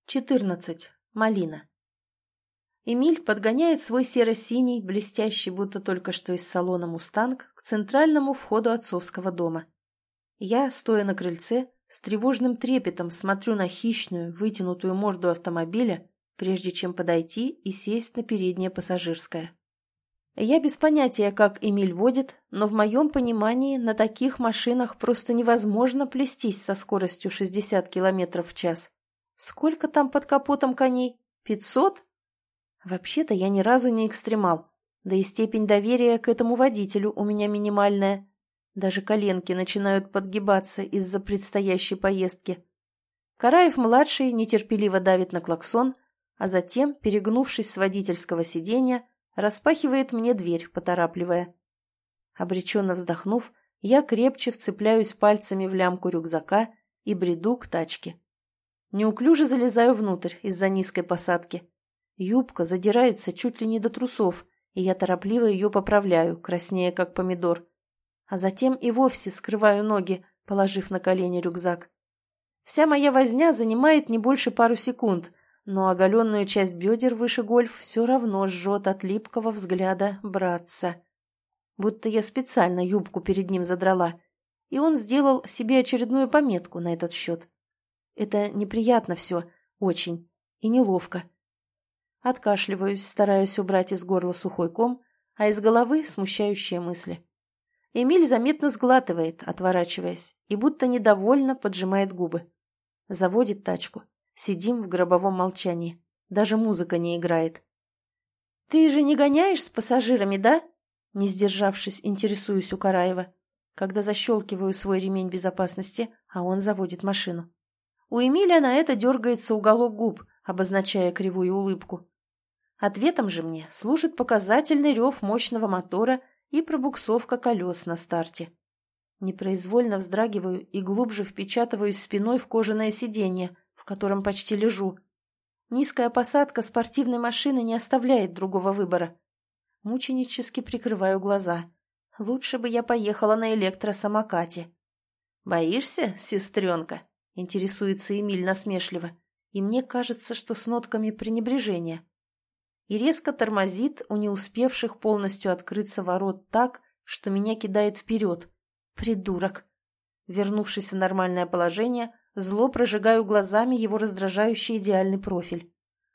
14. Малина. Эмиль подгоняет свой серо-синий, блестящий, будто только что из салона «Мустанг», к центральному входу отцовского дома. Я, стоя на крыльце, с тревожным трепетом смотрю на хищную, вытянутую морду автомобиля, прежде чем подойти и сесть на переднее пассажирское. Я без понятия, как Эмиль водит, но в моем понимании на таких машинах просто невозможно плестись со скоростью 60 км в час. Сколько там под капотом коней? 500? Вообще-то я ни разу не экстремал, да и степень доверия к этому водителю у меня минимальная. Даже коленки начинают подгибаться из-за предстоящей поездки. Караев-младший нетерпеливо давит на клаксон, а затем, перегнувшись с водительского сиденья, распахивает мне дверь, поторапливая. Обреченно вздохнув, я крепче вцепляюсь пальцами в лямку рюкзака и бреду к тачке. Неуклюже залезаю внутрь из-за низкой посадки. Юбка задирается чуть ли не до трусов, и я торопливо ее поправляю, краснея как помидор. А затем и вовсе скрываю ноги, положив на колени рюкзак. Вся моя возня занимает не больше пару секунд, но оголенную часть бедер выше гольф все равно жжет от липкого взгляда братца. Будто я специально юбку перед ним задрала, и он сделал себе очередную пометку на этот счет. Это неприятно все, очень, и неловко. Откашливаюсь, стараясь убрать из горла сухой ком, а из головы смущающие мысли. Эмиль заметно сглатывает, отворачиваясь, и будто недовольно поджимает губы. Заводит тачку. Сидим в гробовом молчании. Даже музыка не играет. «Ты же не гоняешь с пассажирами, да?» Не сдержавшись, интересуюсь у Караева, когда защелкиваю свой ремень безопасности, а он заводит машину. У Эмиля на это дергается уголок губ, обозначая кривую улыбку. Ответом же мне служит показательный рев мощного мотора и пробуксовка колес на старте. Непроизвольно вздрагиваю и глубже впечатываюсь спиной в кожаное сиденье, в котором почти лежу. Низкая посадка спортивной машины не оставляет другого выбора. Мученически прикрываю глаза. Лучше бы я поехала на электросамокате. «Боишься, сестренка?» — интересуется Эмиль насмешливо, и мне кажется, что с нотками пренебрежения. И резко тормозит у не успевших полностью открыться ворот так, что меня кидает вперед. Придурок! Вернувшись в нормальное положение, зло прожигаю глазами его раздражающий идеальный профиль.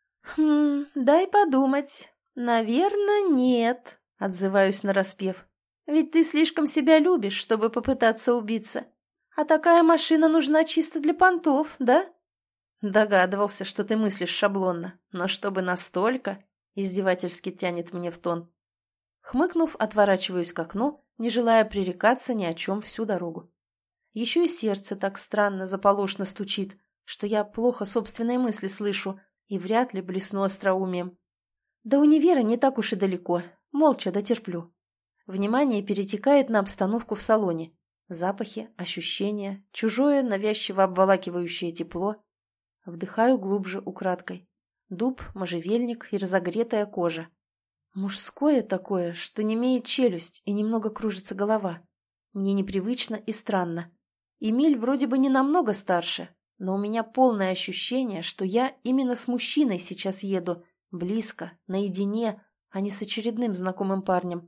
Дай подумать. Наверное, нет», — отзываюсь нараспев. «Ведь ты слишком себя любишь, чтобы попытаться убиться. А такая машина нужна чисто для понтов, да?» «Догадывался, что ты мыслишь шаблонно, но чтобы настолько...» — издевательски тянет мне в тон. Хмыкнув, отворачиваюсь к окну, не желая пререкаться ни о чем всю дорогу. Еще и сердце так странно заполошно стучит, что я плохо собственные мысли слышу и вряд ли блесну остроумием. До универа не так уж и далеко, молча дотерплю. Внимание перетекает на обстановку в салоне. Запахи, ощущения, чужое навязчиво обволакивающее тепло. Вдыхаю глубже украдкой. Дуб, можжевельник и разогретая кожа. Мужское такое, что немеет челюсть и немного кружится голова. Мне непривычно и странно. Эмиль вроде бы не намного старше, но у меня полное ощущение, что я именно с мужчиной сейчас еду, близко, наедине, а не с очередным знакомым парнем.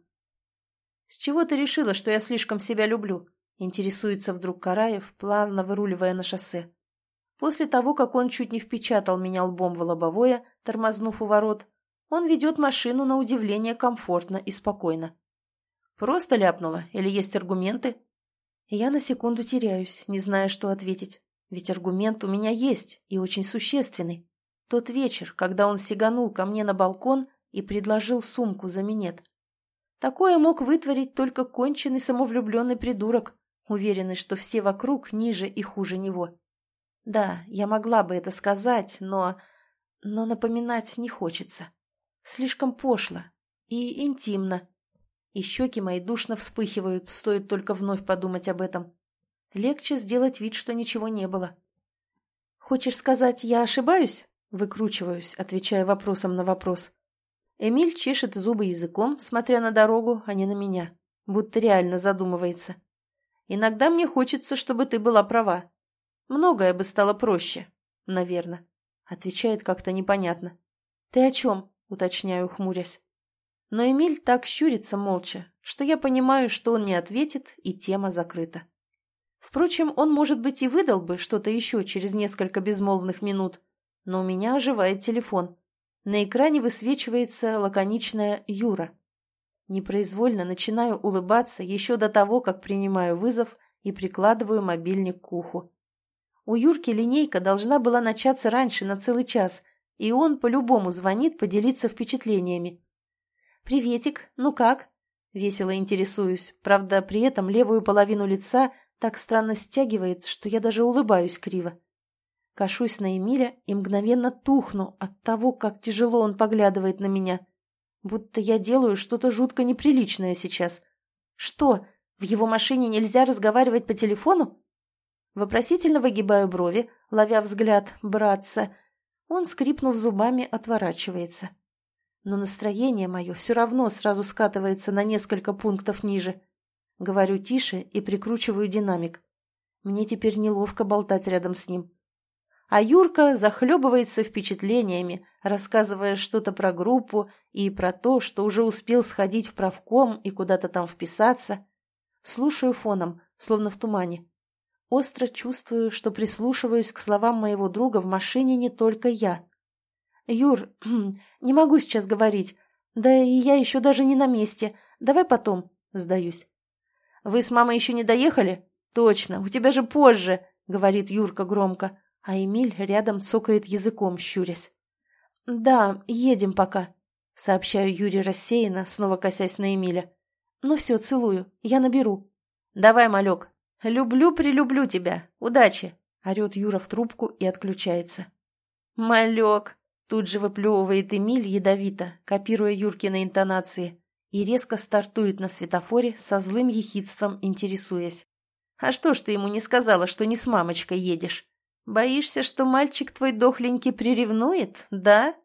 «С чего ты решила, что я слишком себя люблю?» — интересуется вдруг Караев, плавно выруливая на шоссе. После того, как он чуть не впечатал меня лбом в лобовое, тормознув у ворот, он ведет машину на удивление комфортно и спокойно. «Просто ляпнула? Или есть аргументы?» Я на секунду теряюсь, не зная, что ответить. Ведь аргумент у меня есть и очень существенный. Тот вечер, когда он сиганул ко мне на балкон и предложил сумку за минет. Такое мог вытворить только конченый самовлюбленный придурок, уверенный, что все вокруг ниже и хуже него. Да, я могла бы это сказать, но напоминать не хочется. Слишком пошло и интимно. И щеки мои душно вспыхивают, стоит только вновь подумать об этом. Легче сделать вид, что ничего не было. «Хочешь сказать, я ошибаюсь?» Выкручиваюсь, отвечая вопросом на вопрос. Эмиль чешет зубы языком, смотря на дорогу, а не на меня, будто реально задумывается. «Иногда мне хочется, чтобы ты была права. Многое бы стало проще, наверное. — отвечает как-то непонятно. «Ты о чем?» — уточняю, хмурясь. Но Эмиль так щурится молча, что я понимаю, что он не ответит, и тема закрыта. Впрочем, он, может быть, и выдал бы что-то еще через несколько безмолвных минут, но у меня оживает телефон. На экране высвечивается лаконичная «Юра». Непроизвольно начинаю улыбаться еще до того, как принимаю вызов и прикладываю мобильник к уху. У Юрки линейка должна была начаться раньше на целый час, и он по-любому звонит поделиться впечатлениями. «Приветик, ну как?» – весело интересуюсь, правда, при этом левую половину лица так странно стягивает, что я даже улыбаюсь криво. Кашусь на Эмиля и мгновенно тухну от того, как тяжело он поглядывает на меня. Будто я делаю что-то жутко неприличное сейчас. Что, в его машине нельзя разговаривать по телефону? Вопросительно выгибаю брови, ловя взгляд братца. Он, скрипнув зубами, отворачивается. Но настроение мое все равно сразу скатывается на несколько пунктов ниже. Говорю тише и прикручиваю динамик. Мне теперь неловко болтать рядом с ним. А Юрка захлебывается впечатлениями, рассказывая что-то про группу и про то, что уже успел сходить в правком и куда-то там вписаться. Слушаю фоном, словно в тумане. Остро чувствую, что прислушиваюсь к словам моего друга в машине не только я. «Юр, не могу сейчас говорить. Да и я еще даже не на месте. Давай потом», — сдаюсь. «Вы с мамой еще не доехали? Точно, у тебя же позже», — говорит Юрка громко, а Эмиль рядом цокает языком, щурясь. «Да, едем пока», — сообщаю Юре рассеянно, снова косясь на Эмиля. «Ну все, целую, я наберу». «Давай, малек. Люблю-прилюблю тебя. Удачи!» — орет Юра в трубку и отключается. «Малек!» — тут же выплевывает Эмиль ядовито, копируя Юркины интонации, и резко стартует на светофоре со злым ехидством, интересуясь. «А что ж ты ему не сказала, что не с мамочкой едешь? Боишься, что мальчик твой дохленький приревнует, да?»